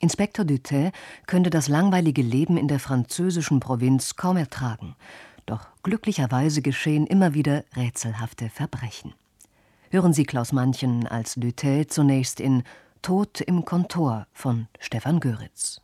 Inspektor Duthey könnte das langweilige Leben in der französischen Provinz kaum ertragen. Doch glücklicherweise geschehen immer wieder rätselhafte Verbrechen. Hören Sie Klaus Manchen als Duthey zunächst in Tod im Kontor von Stefan Göritz.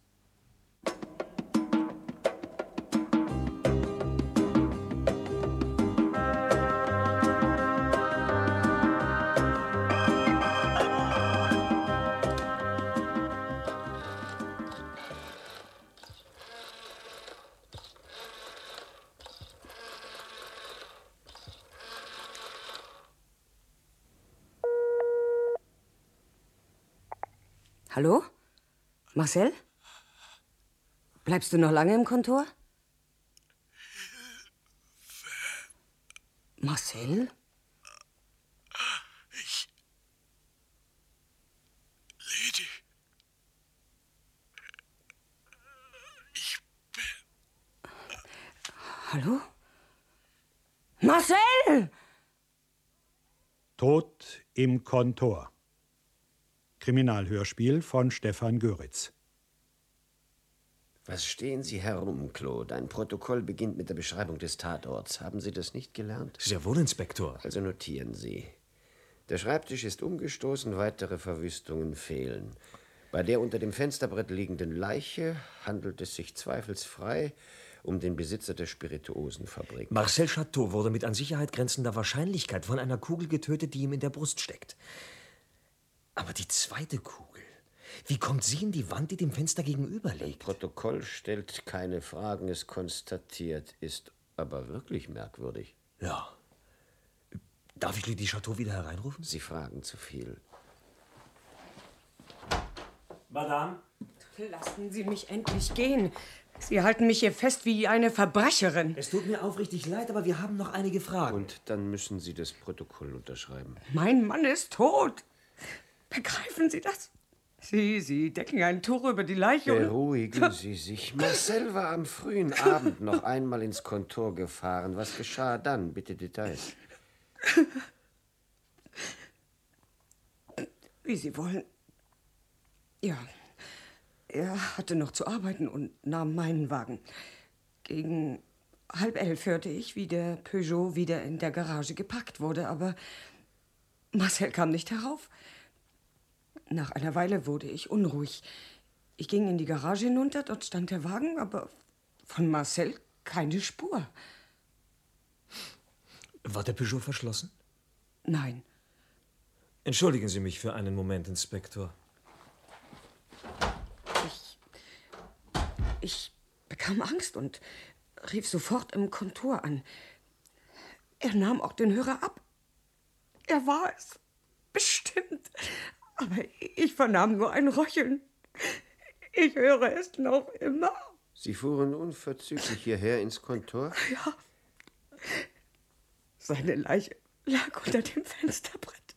Hallo? Marcel? Bleibst du noch lange im Kontor? Marcel? Ich ledig. Ich bin... Hallo? Marcel! Tod im Kontor. Kriminalhörspiel von Stefan Göritz. Was stehen Sie herum, Claude? Ein Protokoll beginnt mit der Beschreibung des Tatorts. Haben Sie das nicht gelernt? Sehr wohl, Inspektor. Also notieren Sie. Der Schreibtisch ist umgestoßen, weitere Verwüstungen fehlen. Bei der unter dem Fensterbrett liegenden Leiche handelt es sich zweifelsfrei um den Besitzer der Spirituosenfabrik. Marcel Chateau wurde mit an Sicherheit grenzender Wahrscheinlichkeit von einer Kugel getötet, die ihm in der Brust steckt. Aber die zweite Kugel, wie kommt sie in die Wand, die dem Fenster gegenüber liegt? Das Protokoll stellt keine Fragen, es konstatiert, ist aber wirklich merkwürdig. Ja. Darf ich Lady Chateau wieder hereinrufen? Sie fragen zu viel. Madame? Lassen Sie mich endlich gehen. Sie halten mich hier fest wie eine Verbrecherin. Es tut mir aufrichtig leid, aber wir haben noch einige Fragen. Und dann müssen Sie das Protokoll unterschreiben. Mein Mann ist tot. Begreifen Sie das? Sie decken ein Tuch über die Leiche und... Beruhigen Sie sich. Marcel war am frühen Abend noch einmal ins Kontor gefahren. Was geschah dann? Bitte Details. Wie Sie wollen. Ja, er hatte noch zu arbeiten und nahm meinen Wagen. Gegen 10:30 hörte ich, wie der Peugeot wieder in der Garage geparkt wurde, aber Marcel kam nicht herauf. Nach einer Weile wurde ich unruhig. Ich ging in die Garage hinunter, dort stand der Wagen, aber von Marcel keine Spur. War der Peugeot verschlossen? Nein. Entschuldigen Sie mich für einen Moment, Inspektor. Ich bekam Angst und rief sofort im Kontor an. Er nahm auch den Hörer ab. Er war es. Bestimmt. Aber ich vernahm nur ein Röcheln. Ich höre es noch immer. Sie fuhren unverzüglich hierher ins Kontor? Ja. Seine Leiche lag unter dem Fensterbrett.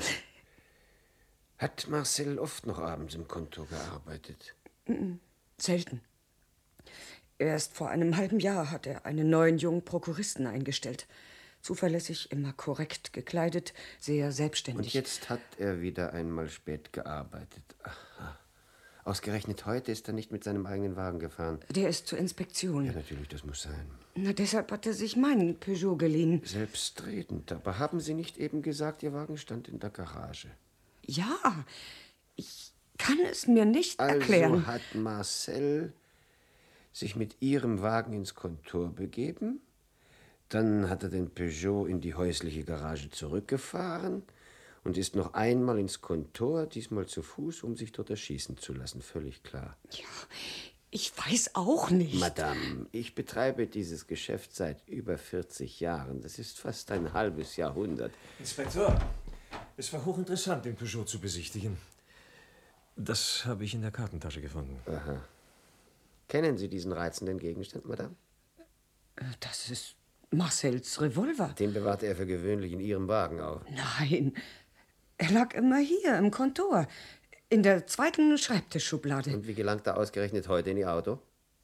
Hat Marcel oft noch abends im Kontor gearbeitet? Selten. Erst vor einem halben Jahr hat er einen neuen jungen Prokuristen eingestellt. Zuverlässig, immer korrekt gekleidet, sehr selbstständig. Und jetzt hat er wieder einmal spät gearbeitet. Aha. Ausgerechnet heute ist er nicht mit seinem eigenen Wagen gefahren. Der ist zur Inspektion. Ja, natürlich, das muss sein. Na, deshalb hat er sich meinen Peugeot geliehen. Selbstredend. Aber haben Sie nicht eben gesagt, Ihr Wagen stand in der Garage? Ja, ich kann es mir nicht erklären. Also hat Marcel sich mit Ihrem Wagen ins Kontor begeben? Dann hat er den Peugeot in die häusliche Garage zurückgefahren und ist noch einmal ins Kontor, diesmal zu Fuß, um sich dort erschießen zu lassen. Völlig klar. Ja, ich weiß auch nicht. Madame, ich betreibe dieses Geschäft seit über 40 Jahren. Das ist fast ein halbes Jahrhundert. Inspektor, es war hochinteressant, den Peugeot zu besichtigen. Das habe ich in der Kartentasche gefunden. Aha. Kennen Sie diesen reizenden Gegenstand, Madame? Das ist Marcels Revolver. Den bewahrte er für gewöhnlich in Ihrem Wagen auf. Nein, er lag immer hier im Kontor, in der zweiten Schreibtischschublade. Und wie gelangt er ausgerechnet heute in Ihr Auto?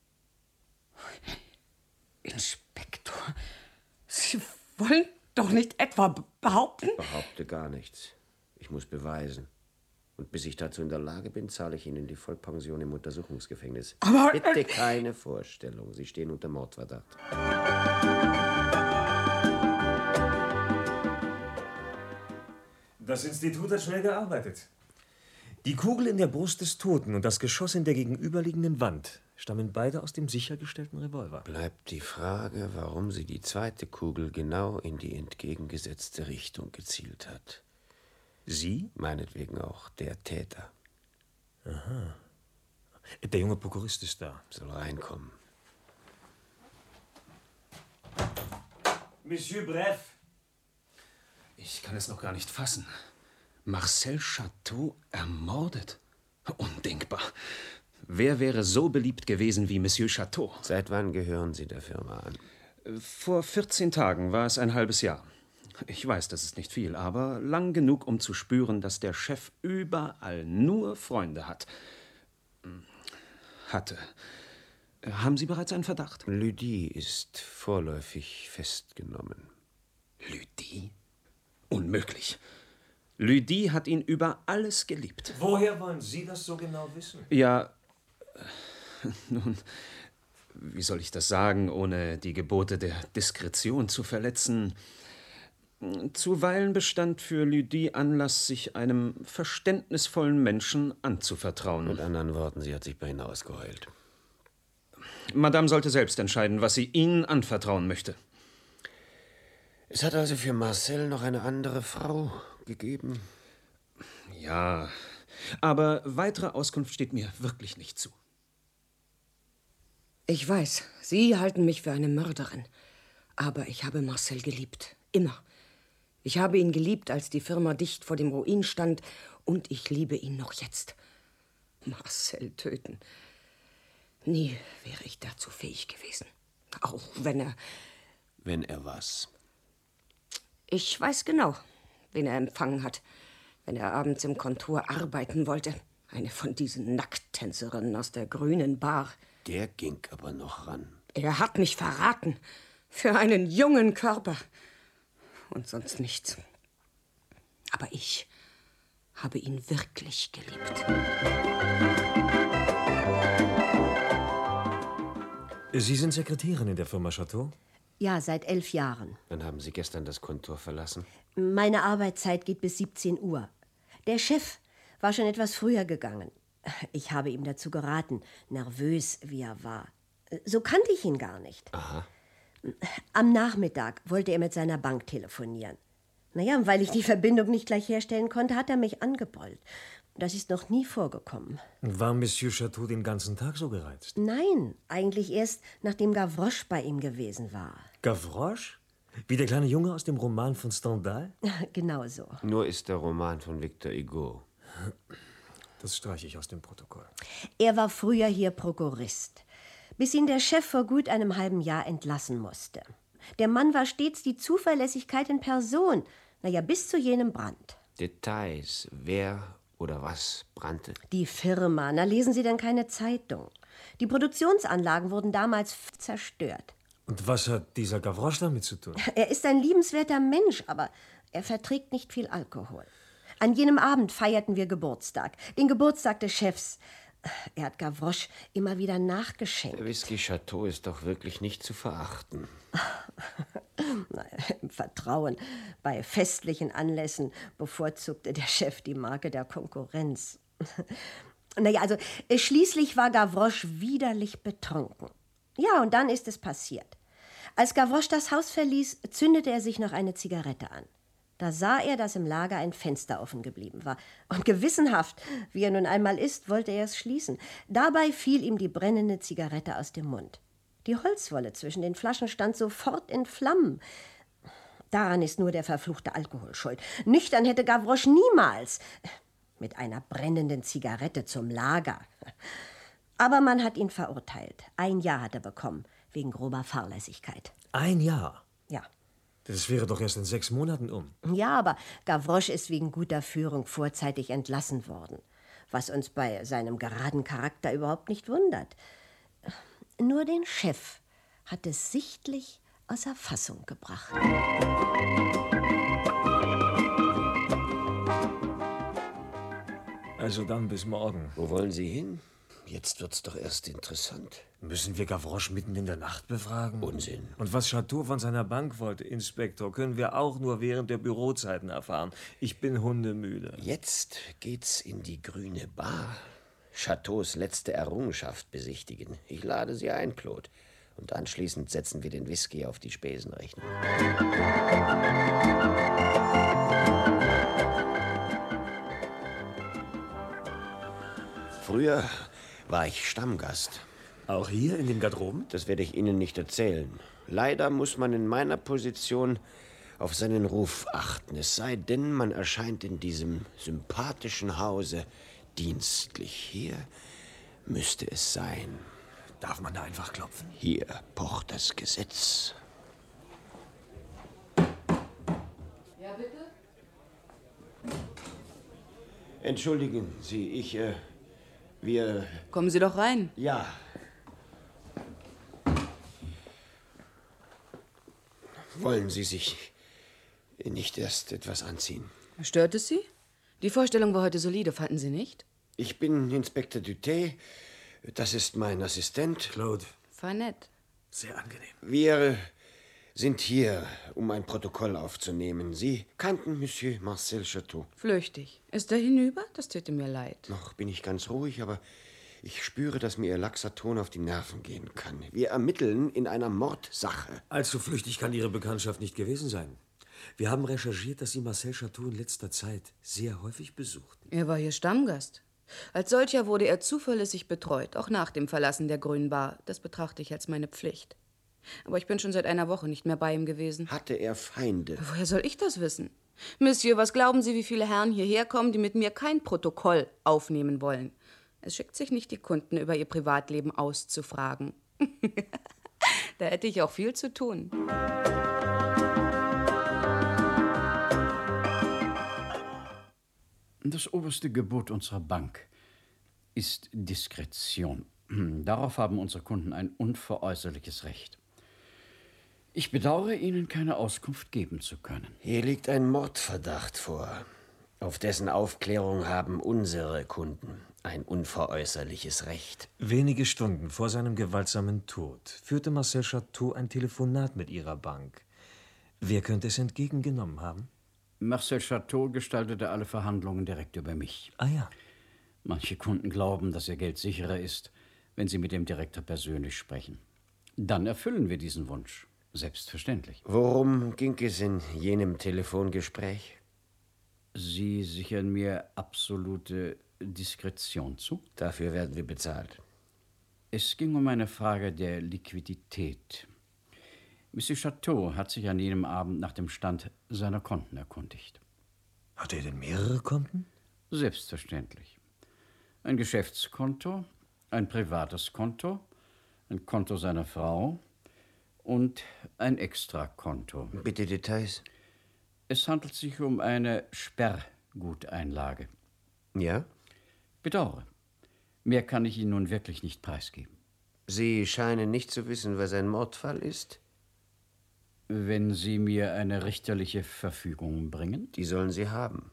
Inspektor, Sie wollen doch nicht etwa behaupten? Ich behaupte gar nichts. Ich muss beweisen. Und bis ich dazu in der Lage bin, zahle ich Ihnen die Vollpension im Untersuchungsgefängnis. Aber bitte keine Vorstellung. Sie stehen unter Mordverdacht. Das Institut hat schnell gearbeitet. Die Kugel in der Brust des Toten und das Geschoss in der gegenüberliegenden Wand stammen beide aus dem sichergestellten Revolver. Bleibt die Frage, warum sie die zweite Kugel genau in die entgegengesetzte Richtung gezielt hat. Sie? Meinetwegen auch der Täter. Aha. Der junge Prokurist ist da. Soll reinkommen. Monsieur Bref. Ich kann es noch gar nicht fassen. Marcel Chateau ermordet? Undenkbar. Wer wäre so beliebt gewesen wie Monsieur Chateau? Seit wann gehören Sie der Firma an? Vor 14 Tagen war es ein halbes Jahr. Ich weiß, das ist nicht viel, aber lang genug, um zu spüren, dass der Chef überall nur Freunde hat. Hatte. Haben Sie bereits einen Verdacht? Lydie ist vorläufig festgenommen. Lydie? Unmöglich. Lydie hat ihn über alles geliebt. Woher wollen Sie das so genau wissen? Ja, nun, wie soll ich das sagen, ohne die Gebote der Diskretion zu verletzen? Zuweilen bestand für Lydie Anlass, sich einem verständnisvollen Menschen anzuvertrauen. Mit anderen Worten, sie hat sich bei Ihnen ausgeheult. Madame sollte selbst entscheiden, was sie Ihnen anvertrauen möchte. Es hat also für Marcel noch eine andere Frau gegeben? Ja, aber weitere Auskunft steht mir wirklich nicht zu. Ich weiß, Sie halten mich für eine Mörderin. Aber ich habe Marcel geliebt. Immer. Ich habe ihn geliebt, als die Firma dicht vor dem Ruin stand. Und ich liebe ihn noch jetzt. Marcel töten. Nie wäre ich dazu fähig gewesen. Auch wenn er... Wenn er was? Ich weiß genau, wen er empfangen hat, wenn er abends im Kontor arbeiten wollte. Eine von diesen Nackttänzerinnen aus der grünen Bar. Der ging aber noch ran. Er hat mich verraten. Für einen jungen Körper. Und sonst nichts. Aber ich habe ihn wirklich geliebt. Sie sind Sekretärin in der Firma Chateau? Ja, seit 11 Jahren. Wann haben Sie gestern das Kontor verlassen? Meine Arbeitszeit geht bis 17 Uhr. Der Chef war schon etwas früher gegangen. Ich habe ihm dazu geraten, nervös wie er war. So kannte ich ihn gar nicht. Aha. Am Nachmittag wollte er mit seiner Bank telefonieren. Naja, weil ich die Verbindung nicht gleich herstellen konnte, hat er mich angebrüllt. Das ist noch nie vorgekommen. War Monsieur Chateau den ganzen Tag so gereizt? Nein, eigentlich erst, nachdem Gavroche bei ihm gewesen war. Gavroche? Wie der kleine Junge aus dem Roman von Stendhal? Genau so. Nur ist der Roman von Victor Hugo. Das streiche ich aus dem Protokoll. Er war früher hier Prokurist, bis ihn der Chef vor gut einem halben Jahr entlassen musste. Der Mann war stets die Zuverlässigkeit in Person, naja, bis zu jenem Brand. Details, wer oder was brannte? Die Firma, na lesen Sie denn keine Zeitung? Die Produktionsanlagen wurden damals zerstört. Und was hat dieser Gavroche damit zu tun? Er ist ein liebenswerter Mensch, aber er verträgt nicht viel Alkohol. An jenem Abend feierten wir Geburtstag, den Geburtstag des Chefs. Er hat Gavroche immer wieder nachgeschenkt. Der Whisky Chateau ist doch wirklich nicht zu verachten. Im Vertrauen. Bei festlichen Anlässen bevorzugte der Chef die Marke der Konkurrenz. Naja, also schließlich war Gavroche widerlich betrunken. Ja, und dann ist es passiert. Als Gavroche das Haus verließ, zündete er sich noch eine Zigarette an. Da sah er, dass im Lager ein Fenster offen geblieben war. Und gewissenhaft, wie er nun einmal ist, wollte er es schließen. Dabei fiel ihm die brennende Zigarette aus dem Mund. Die Holzwolle zwischen den Flaschen stand sofort in Flammen. Daran ist nur der verfluchte Alkohol schuld. Nüchtern hätte Gavroche niemals mit einer brennenden Zigarette zum Lager. Aber man hat ihn verurteilt. 1 Jahr hat er bekommen, wegen grober Fahrlässigkeit. 1 Jahr? Ja. Das wäre doch erst in 6 Monaten um. Ja, aber Gavroche ist wegen guter Führung vorzeitig entlassen worden. Was uns bei seinem geraden Charakter überhaupt nicht wundert. Nur den Chef hat es sichtlich außer Fassung gebracht. Also dann bis morgen. Wo wollen Sie hin? Jetzt wird's doch erst interessant. Müssen wir Gavroche mitten in der Nacht befragen? Unsinn. Und was Chateau von seiner Bank wollte, Inspektor, können wir auch nur während der Bürozeiten erfahren. Ich bin hundemüde. Jetzt geht's in die Grüne Bar. Chateaus letzte Errungenschaft besichtigen. Ich lade Sie ein, Claude. Und anschließend setzen wir den Whisky auf die Spesenrechnung. Früher war ich Stammgast. Auch hier in den Garderoben? Das werde ich Ihnen nicht erzählen. Leider muss man in meiner Position auf seinen Ruf achten. Es sei denn, man erscheint in diesem sympathischen Hause dienstlich. Hier müsste es sein. Darf man da einfach klopfen? Hier pocht das Gesetz. Ja, bitte? Entschuldigen Sie, wir... Kommen Sie doch rein. Ja. Wollen Sie sich nicht erst etwas anziehen? Stört es Sie? Die Vorstellung war heute solide, fanden Sie nicht? Ich bin Inspektor Duthé. Das ist mein Assistent. Claude. Fein nett. Sehr angenehm. Wir sind hier, um ein Protokoll aufzunehmen. Sie kannten Monsieur Marcel Chateau. Flüchtig. Ist er hinüber? Das täte mir leid. Noch bin ich ganz ruhig, aber ich spüre, dass mir Ihr laxer Ton auf die Nerven gehen kann. Wir ermitteln in einer Mordsache. Allzu flüchtig kann Ihre Bekanntschaft nicht gewesen sein. Wir haben recherchiert, dass Sie Marcel Chateau in letzter Zeit sehr häufig besuchten. Er war hier Stammgast. Als solcher wurde er zuverlässig betreut, auch nach dem Verlassen der Grünen Bar. Das betrachte ich als meine Pflicht. Aber ich bin schon seit einer Woche nicht mehr bei ihm gewesen. Hatte er Feinde? Woher soll ich das wissen? Monsieur, was glauben Sie, wie viele Herren hierher kommen, die mit mir kein Protokoll aufnehmen wollen? Es schickt sich nicht, die Kunden über ihr Privatleben auszufragen. Da hätte ich auch viel zu tun. Das oberste Gebot unserer Bank ist Diskretion. Darauf haben unsere Kunden ein unveräußerliches Recht. Ich bedauere, Ihnen keine Auskunft geben zu können. Hier liegt ein Mordverdacht vor. Auf dessen Aufklärung haben unsere Kunden ein unveräußerliches Recht. Wenige Stunden vor seinem gewaltsamen Tod führte Marcel Chateau ein Telefonat mit Ihrer Bank. Wer könnte es entgegengenommen haben? Marcel Chateau gestaltete alle Verhandlungen direkt über mich. Ah ja. Manche Kunden glauben, dass ihr Geld sicherer ist, wenn sie mit dem Direktor persönlich sprechen. Dann erfüllen wir diesen Wunsch. Selbstverständlich. Worum ging es in jenem Telefongespräch? Sie sichern mir absolute Diskretion zu? Dafür werden wir bezahlt. Es ging um eine Frage der Liquidität. Monsieur Chateau hat sich an jenem Abend nach dem Stand seiner Konten erkundigt. Hat er denn mehrere Konten? Selbstverständlich. Ein Geschäftskonto, ein privates Konto, ein Konto seiner Frau und ein Extrakonto. Bitte Details. Es handelt sich um eine Sperrguteinlage. Ja? Bedauere. Mehr kann ich Ihnen nun wirklich nicht preisgeben. Sie scheinen nicht zu wissen, was ein Mordfall ist? Wenn Sie mir eine richterliche Verfügung bringen? Die sollen Sie haben.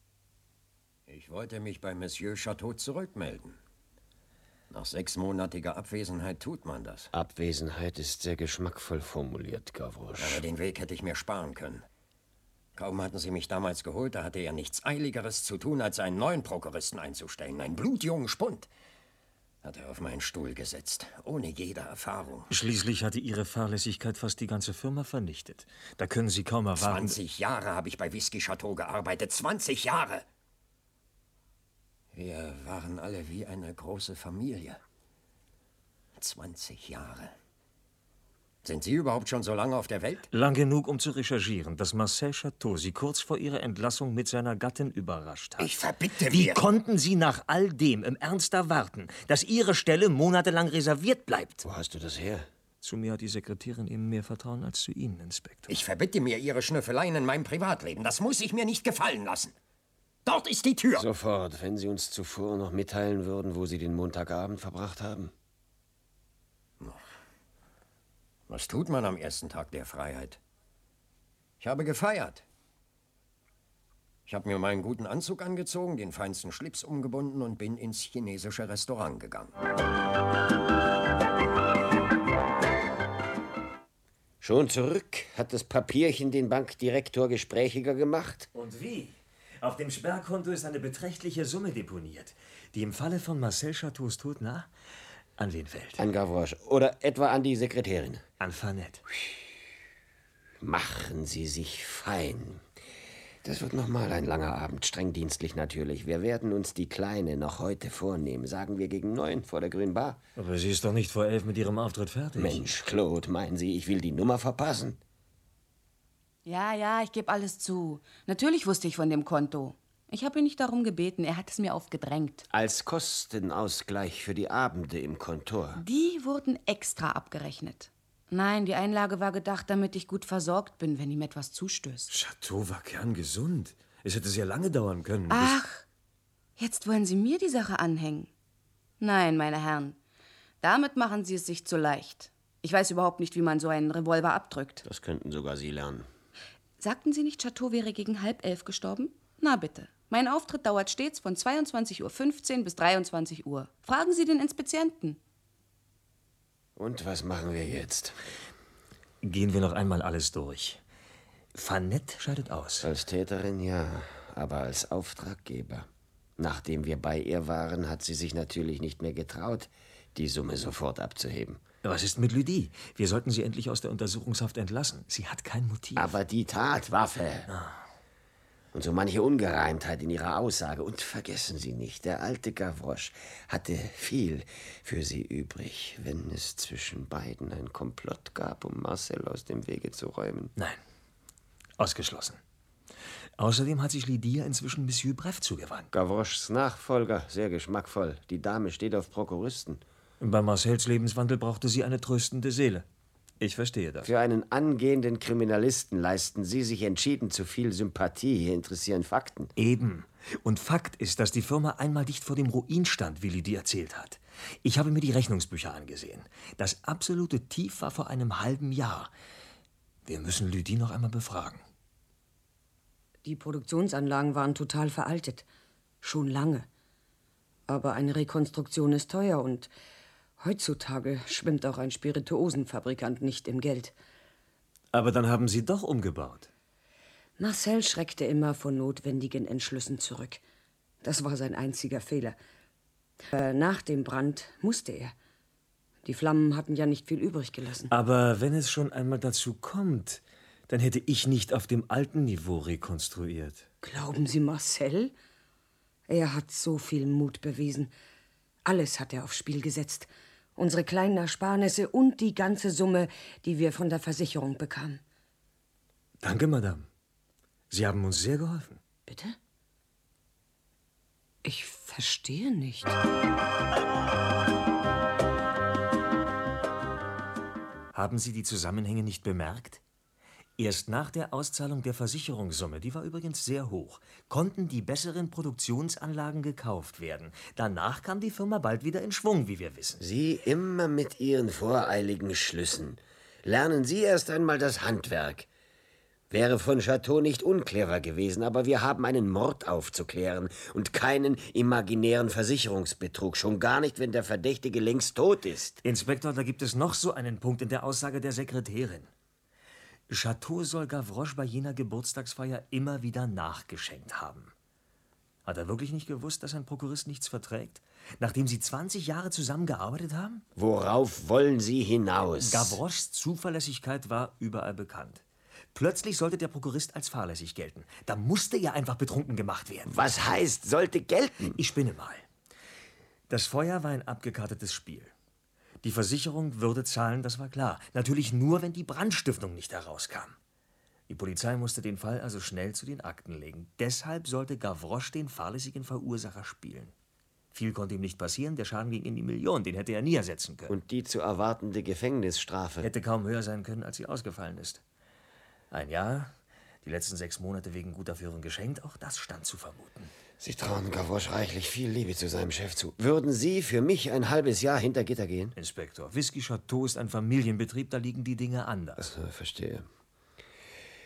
Ich wollte mich bei Monsieur Chateau zurückmelden. Nach 6-monatiger Abwesenheit tut man das. Abwesenheit ist sehr geschmackvoll formuliert, Gavroche. Aber den Weg hätte ich mir sparen können. Kaum hatten Sie mich damals geholt, da hatte er nichts Eiligeres zu tun, als einen neuen Prokuristen einzustellen. Einen blutjungen Spund. Hat er auf meinen Stuhl gesetzt, ohne jede Erfahrung. Schließlich hatte Ihre Fahrlässigkeit fast die ganze Firma vernichtet. Da können Sie kaum erwarten... 20 Jahre habe ich bei Whisky Chateau gearbeitet. 20 Jahre! Wir waren alle wie eine große Familie. 20 Jahre. Sind Sie überhaupt schon so lange auf der Welt? Lang genug, um zu recherchieren, dass Marcel Chateau Sie kurz vor Ihrer Entlassung mit seiner Gattin überrascht hat. Ich verbitte Wie mir... konnten Sie nach all dem im Ernst erwarten, dass Ihre Stelle monatelang reserviert bleibt? Wo hast du das her? Zu mir hat die Sekretärin eben mehr Vertrauen als zu Ihnen, Inspektor. Ich verbitte mir Ihre Schnüffeleien in meinem Privatleben. Das muss ich mir nicht gefallen lassen. Dort ist die Tür. Sofort, wenn Sie uns zuvor noch mitteilen würden, wo Sie den Montagabend verbracht haben. Was tut man am ersten Tag der Freiheit? Ich habe gefeiert. Ich habe mir meinen guten Anzug angezogen, den feinsten Schlips umgebunden und bin ins chinesische Restaurant gegangen. Schon zurück? Hat das Papierchen den Bankdirektor gesprächiger gemacht? Und wie? Auf dem Sperrkonto ist eine beträchtliche Summe deponiert, die im Falle von Marcel Chateaus Tod, an wen fällt? An Gavroche. Oder etwa an die Sekretärin. An Fanette. Machen Sie sich fein. Das wird noch mal ein langer Abend, streng dienstlich natürlich. Wir werden uns die Kleine noch heute vornehmen, sagen wir gegen 9 vor der Grünen Bar. Aber sie ist doch nicht vor 11 mit ihrem Auftritt fertig. Mensch, Claude, meinen Sie, ich will die Nummer verpassen? Ja, ich gebe alles zu. Natürlich wusste ich von dem Konto. Ich habe ihn nicht darum gebeten, er hat es mir aufgedrängt. Als Kostenausgleich für die Abende im Kontor. Die wurden extra abgerechnet. Nein, die Einlage war gedacht, damit ich gut versorgt bin, wenn ihm etwas zustößt. Chateau war kerngesund. Es hätte sehr lange dauern können. Ach, jetzt wollen Sie mir die Sache anhängen. Nein, meine Herren, damit machen Sie es sich zu leicht. Ich weiß überhaupt nicht, wie man so einen Revolver abdrückt. Das könnten sogar Sie lernen. Sagten Sie nicht, Chateau wäre gegen 10:30 gestorben? Na bitte. Mein Auftritt dauert stets von 22:15 Uhr bis 23 Uhr. Fragen Sie den Inspizienten. Und was machen wir jetzt? Gehen wir noch einmal alles durch. Fanette scheidet aus. Als Täterin ja, aber als Auftraggeber. Nachdem wir bei ihr waren, hat sie sich natürlich nicht mehr getraut, die Summe sofort abzuheben. Was ist mit Lydie? Wir sollten sie endlich aus der Untersuchungshaft entlassen. Sie hat kein Motiv. Aber die Tatwaffe. Und so manche Ungereimtheit in ihrer Aussage. Und vergessen Sie nicht, der alte Gavroche hatte viel für sie übrig, wenn es zwischen beiden ein Komplott gab, um Marcel aus dem Wege zu räumen. Nein, ausgeschlossen. Außerdem hat sich Lydia inzwischen Monsieur Bref zugewandt. Gavroches Nachfolger, sehr geschmackvoll. Die Dame steht auf Prokuristen. Bei Marcels Lebenswandel brauchte sie eine tröstende Seele. Ich verstehe das. Für einen angehenden Kriminalisten leisten Sie sich entschieden zu viel Sympathie. Hier interessieren Fakten. Eben. Und Fakt ist, dass die Firma einmal dicht vor dem Ruin stand, wie Lydie erzählt hat. Ich habe mir die Rechnungsbücher angesehen. Das absolute Tief war vor einem halben Jahr. Wir müssen Lydie noch einmal befragen. Die Produktionsanlagen waren total veraltet. Schon lange. Aber eine Rekonstruktion ist teuer und heutzutage schwimmt auch ein Spirituosenfabrikant nicht im Geld. Aber dann haben Sie doch umgebaut. Marcel schreckte immer von notwendigen Entschlüssen zurück. Das war sein einziger Fehler. Nach dem Brand musste er. Die Flammen hatten ja nicht viel übrig gelassen. Aber wenn es schon einmal dazu kommt, dann hätte ich nicht auf dem alten Niveau rekonstruiert. Glauben Sie Marcel? Er hat so viel Mut bewiesen. Alles hat er aufs Spiel gesetzt. Unsere kleinen Ersparnisse und die ganze Summe, die wir von der Versicherung bekamen. Danke, Madame. Sie haben uns sehr geholfen. Bitte? Ich verstehe nicht. Haben Sie die Zusammenhänge nicht bemerkt? Erst nach der Auszahlung der Versicherungssumme, die war übrigens sehr hoch, konnten die besseren Produktionsanlagen gekauft werden. Danach kam die Firma bald wieder in Schwung, wie wir wissen. Sie immer mit Ihren voreiligen Schlüssen. Lernen Sie erst einmal das Handwerk. Wäre von Chateau nicht unclever gewesen, aber wir haben einen Mord aufzuklären und keinen imaginären Versicherungsbetrug. Schon gar nicht, wenn der Verdächtige längst tot ist. Inspektor, da gibt es noch so einen Punkt in der Aussage der Sekretärin. Chateau soll Gavroche bei jener Geburtstagsfeier immer wieder nachgeschenkt haben. Hat er wirklich nicht gewusst, dass ein Prokurist nichts verträgt, nachdem sie 20 Jahre zusammengearbeitet haben? Worauf wollen Sie hinaus? Gavroches Zuverlässigkeit war überall bekannt. Plötzlich sollte der Prokurist als fahrlässig gelten. Da musste er einfach betrunken gemacht werden. Was heißt, sollte gelten? Ich spinne mal. Das Feuer war ein abgekartetes Spiel. Die Versicherung würde zahlen, das war klar. Natürlich nur, wenn die Brandstiftung nicht herauskam. Die Polizei musste den Fall also schnell zu den Akten legen. Deshalb sollte Gavroche den fahrlässigen Verursacher spielen. Viel konnte ihm nicht passieren, der Schaden ging in die Million, den hätte er nie ersetzen können. Und die zu erwartende Gefängnisstrafe? Hätte kaum höher sein können, als sie ausgefallen ist. 1 Jahr, die letzten 6 Monate wegen guter Führung geschenkt, auch das stand zu vermuten. Sie trauen Gavroche reichlich viel Liebe zu seinem Chef zu. Würden Sie für mich ein halbes Jahr hinter Gitter gehen? Inspektor, Whisky Chateau ist ein Familienbetrieb, da liegen die Dinge anders. Verstehe.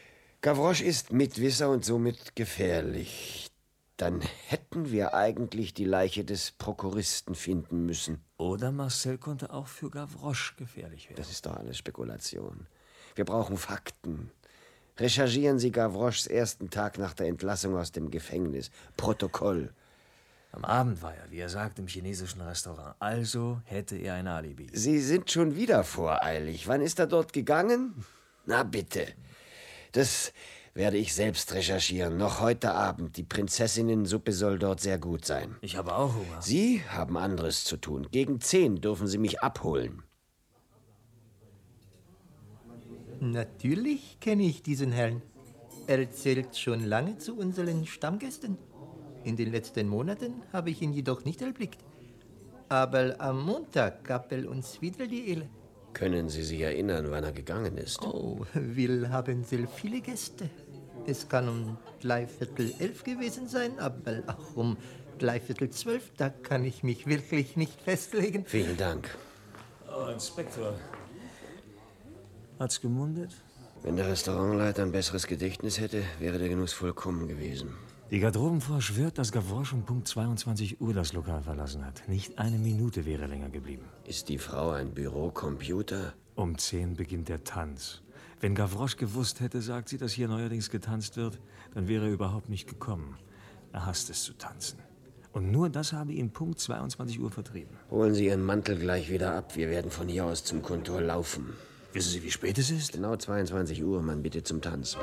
Gavroche ist Mitwisser und somit gefährlich. Dann hätten wir eigentlich die Leiche des Prokuristen finden müssen. Oder Marcel konnte auch für Gavroche gefährlich werden. Das ist doch alles Spekulation. Wir brauchen Fakten. Recherchieren Sie Gavroches ersten Tag nach der Entlassung aus dem Gefängnis. Protokoll. Am Abend war er, wie er sagt, im chinesischen Restaurant. Also hätte er ein Alibi. Sie sind schon wieder voreilig. Wann ist er dort gegangen? Na bitte. Das werde ich selbst recherchieren. Noch heute Abend. Die Prinzessinnensuppe soll dort sehr gut sein. Ich habe auch Hunger. Sie haben anderes zu tun. Gegen 10 dürfen Sie mich abholen. Natürlich kenne ich diesen Herrn. Er zählt schon lange zu unseren Stammgästen. In den letzten Monaten habe ich ihn jedoch nicht erblickt. Aber am Montag gab er uns wieder die Ehre. Können Sie sich erinnern, wann er gegangen ist? Oh, wir haben sehr viele Gäste. Es kann um 11:45 gewesen sein, aber auch um 11:45. Da kann ich mich wirklich nicht festlegen. Vielen Dank. Oh, Inspektor. Hat's gemundet? Wenn der Restaurantleiter ein besseres Gedächtnis hätte, wäre der Genuss vollkommen gewesen. Die Garderobenfrau schwört, dass Gavroche um Punkt 22 Uhr das Lokal verlassen hat. Nicht eine Minute wäre länger geblieben. Ist die Frau ein Bürocomputer? Um 10 beginnt der Tanz. Wenn Gavroche gewusst hätte, sagt sie, dass hier neuerdings getanzt wird, dann wäre er überhaupt nicht gekommen. Er hasst es zu tanzen. Und nur das habe ihn Punkt 22 Uhr vertrieben. Holen Sie Ihren Mantel gleich wieder ab. Wir werden von hier aus zum Kontor laufen. Wissen Sie, wie spät es ist? Genau 22 Uhr, man bitte zum Tanz.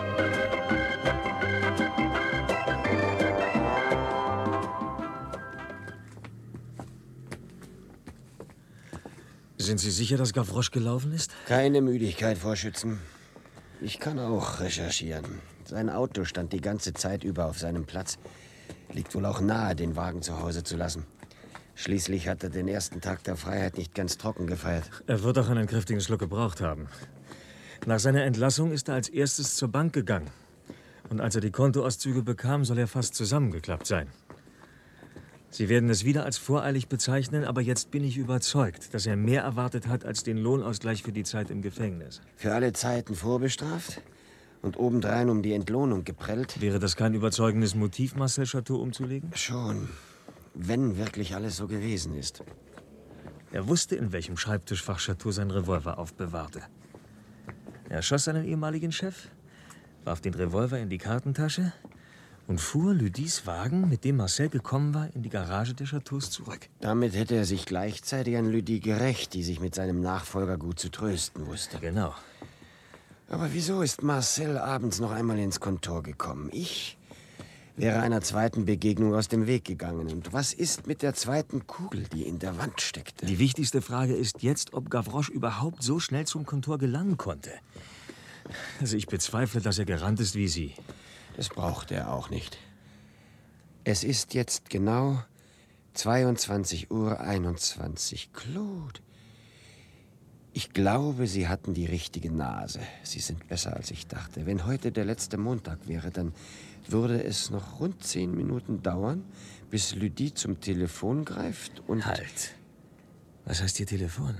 Sind Sie sicher, dass Gavroche gelaufen ist? Keine Müdigkeit, Vorschützen. Ich kann auch recherchieren. Sein Auto stand die ganze Zeit über auf seinem Platz. Liegt wohl auch nahe, den Wagen zu Hause zu lassen. Schließlich hat er den ersten Tag der Freiheit nicht ganz trocken gefeiert. Er wird auch einen kräftigen Schluck gebraucht haben. Nach seiner Entlassung ist er als erstes zur Bank gegangen. Und als er die Kontoauszüge bekam, soll er fast zusammengeklappt sein. Sie werden es wieder als voreilig bezeichnen, aber jetzt bin ich überzeugt, dass er mehr erwartet hat als den Lohnausgleich für die Zeit im Gefängnis. Für alle Zeiten vorbestraft und obendrein um die Entlohnung geprellt? Wäre das kein überzeugendes Motiv, Marcel Chateau umzulegen? Schon. Wenn wirklich alles so gewesen ist. Er wusste, in welchem Schreibtischfach Chateau sein Revolver aufbewahrte. Er schoss seinen ehemaligen Chef, warf den Revolver in die Kartentasche und fuhr Lydis Wagen, mit dem Marcel gekommen war, in die Garage des Chateaus zurück. Damit hätte er sich gleichzeitig an Lydie gerächt, die sich mit seinem Nachfolger gut zu trösten wusste. Genau. Aber wieso ist Marcel abends noch einmal ins Kontor gekommen? Ich wäre einer zweiten Begegnung aus dem Weg gegangen. Und was ist mit der zweiten Kugel, die in der Wand steckte? Die wichtigste Frage ist jetzt, ob Gavroche überhaupt so schnell zum Kontor gelangen konnte. Also ich bezweifle, dass er gerannt ist wie Sie. Das braucht er auch nicht. Es ist jetzt genau 22:21 Uhr. Claude. Ich glaube, Sie hatten die richtige Nase. Sie sind besser, als ich dachte. Wenn heute der letzte Montag wäre, dann würde es noch rund 10 Minuten dauern, bis Lydie zum Telefon greift und... Halt. Was heißt Ihr Telefon?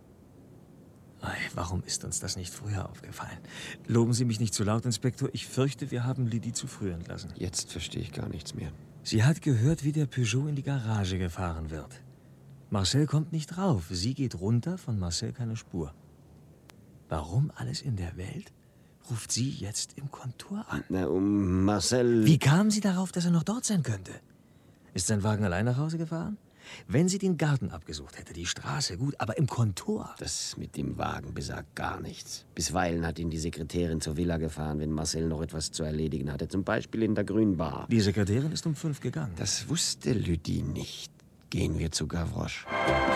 Ei, warum ist uns das nicht früher aufgefallen? Loben Sie mich nicht zu laut, Inspektor. Ich fürchte, wir haben Lydie zu früh entlassen. Jetzt verstehe ich gar nichts mehr. Sie hat gehört, wie der Peugeot in die Garage gefahren wird. Marcel kommt nicht rauf. Sie geht runter, von Marcel keine Spur. Warum alles in der Welt ruft sie jetzt im Kontor an? Na, um Marcel... Wie kam sie darauf, dass er noch dort sein könnte? Ist sein Wagen allein nach Hause gefahren? Wenn sie den Garten abgesucht hätte, die Straße, gut, aber im Kontor... Das mit dem Wagen besagt gar nichts. Bisweilen hat ihn die Sekretärin zur Villa gefahren, wenn Marcel noch etwas zu erledigen hatte. Zum Beispiel in der Grünen Bar. Die Sekretärin ist um 5 gegangen. Das wusste Lydie nicht. Gehen wir zu Gavroche.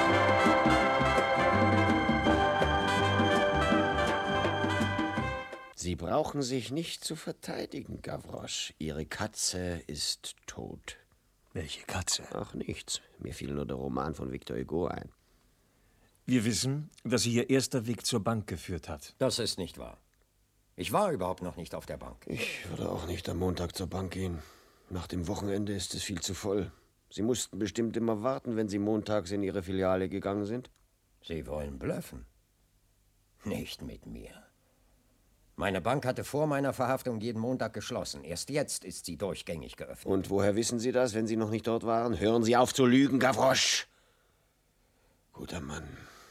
Sie brauchen sich nicht zu verteidigen, Gavroche. Ihre Katze ist tot. Welche Katze? Ach, nichts. Mir fiel nur der Roman von Victor Hugo ein. Wir wissen, dass sie ihr erster Weg zur Bank geführt hat. Das ist nicht wahr. Ich war überhaupt noch nicht auf der Bank. Ich würde auch nicht am Montag zur Bank gehen. Nach dem Wochenende ist es viel zu voll. Sie mussten bestimmt immer warten, wenn Sie montags in Ihre Filiale gegangen sind. Sie wollen bluffen? Nicht mit mir. Meine Bank hatte vor meiner Verhaftung jeden Montag geschlossen. Erst jetzt ist sie durchgängig geöffnet. Und woher wissen Sie das, wenn Sie noch nicht dort waren? Hören Sie auf zu lügen, Gavroche! Guter Mann.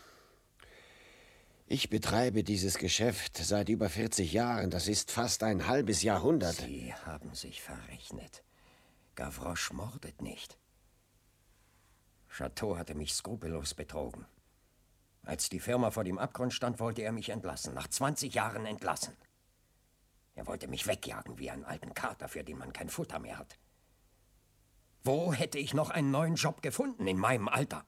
Ich betreibe dieses Geschäft seit über 40 Jahren. Das ist fast ein halbes Jahrhundert. Sie haben sich verrechnet. Gavroche mordet nicht. Chateau hatte mich skrupellos betrogen. Als die Firma vor dem Abgrund stand, wollte er mich entlassen. Nach 20 Jahren entlassen. Er wollte mich wegjagen wie einen alten Kater, für den man kein Futter mehr hat. Wo hätte ich noch einen neuen Job gefunden in meinem Alter?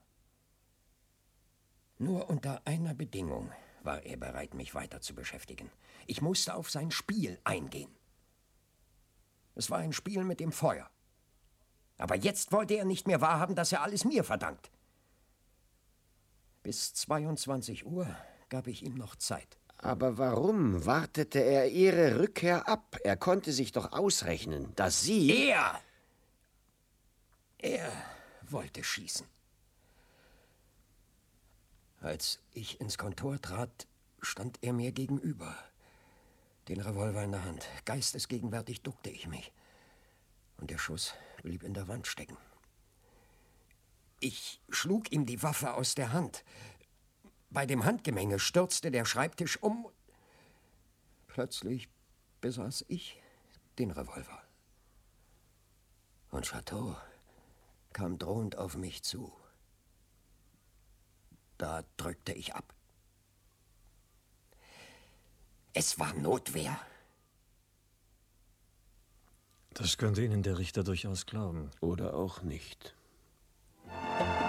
Nur unter einer Bedingung war er bereit, mich weiter zu beschäftigen. Ich musste auf sein Spiel eingehen. Es war ein Spiel mit dem Feuer. Aber jetzt wollte er nicht mehr wahrhaben, dass er alles mir verdankt. Bis 22 Uhr gab ich ihm noch Zeit. Aber warum wartete er Ihre Rückkehr ab? Er konnte sich doch ausrechnen, dass Sie... Er wollte schießen. Als ich ins Kontor trat, stand er mir gegenüber, den Revolver in der Hand. Geistesgegenwärtig duckte ich mich. Und der Schuss blieb in der Wand stecken. Ich schlug ihm die Waffe aus der Hand. Bei dem Handgemenge stürzte der Schreibtisch um. Plötzlich besaß ich den Revolver. Und Chateau kam drohend auf mich zu. Da drückte ich ab. Es war Notwehr. Das könnte Ihnen der Richter durchaus glauben. Oder auch nicht.